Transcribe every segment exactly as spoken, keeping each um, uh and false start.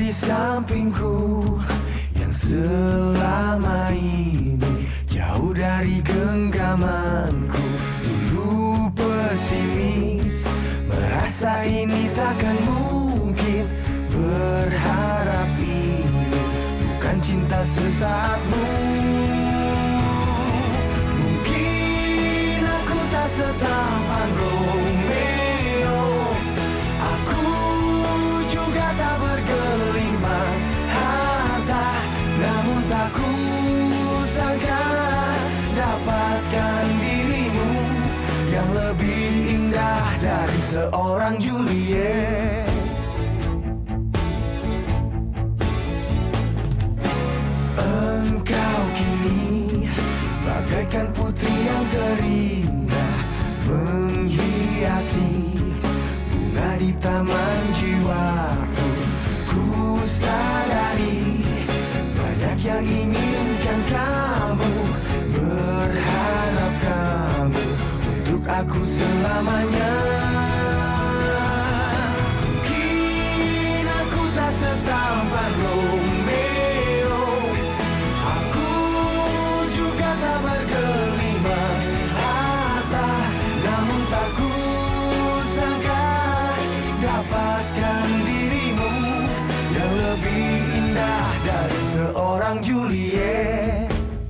di sampingku, yang selama ini jauh dari genggamanku. Dulu pesimis, merasa ini takkan mungkin. Berharap ini bukan cinta sesaatmu. Mungkin aku tak setampan Romeo, aku juga tak bergelimang harta, namun tak kusangka dapatkan dirimu yang lebih indah dari seorang Juliet. Engkau kini bagaikan putri yang terindah, menghiasi bunga di taman jiwaku. Ku sadari banyak yang inginkan kamu, berharap kamu untuk aku selamanya. Mungkin aku tak setampan Romeo, aku juga tak bergelimang harta, namun tak kusangka dapatkan dirimu yang lebih indah dari seorang Juliet.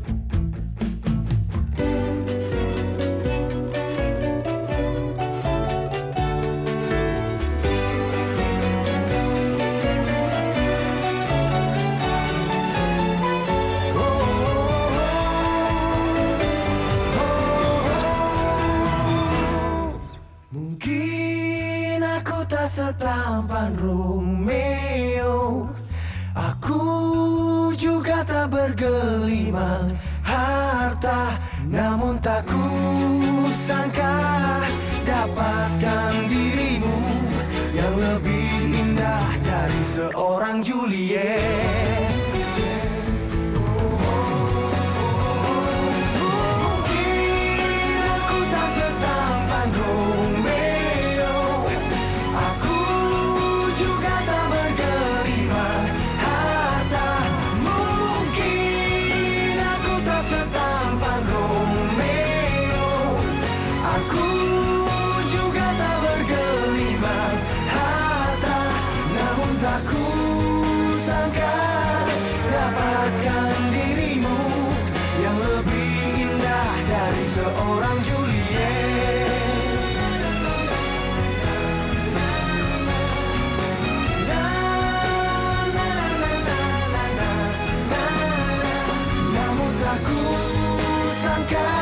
Mungkin aku tak setampan Romeo, aku juga tak bergelimang harta, namun tak kusangka dapatkan dirimu yang lebih indah dari seorang Juliet. Mungkin aku tak setampan Romeo, aku juga tak bergelimang harta. Mungkin aku tak setampan Romeo, aku juga tak bergelimang harta, namun tak kusangka dapatkan dirimu yang lebih indah dari seorang Juliet. Namun tak kusangka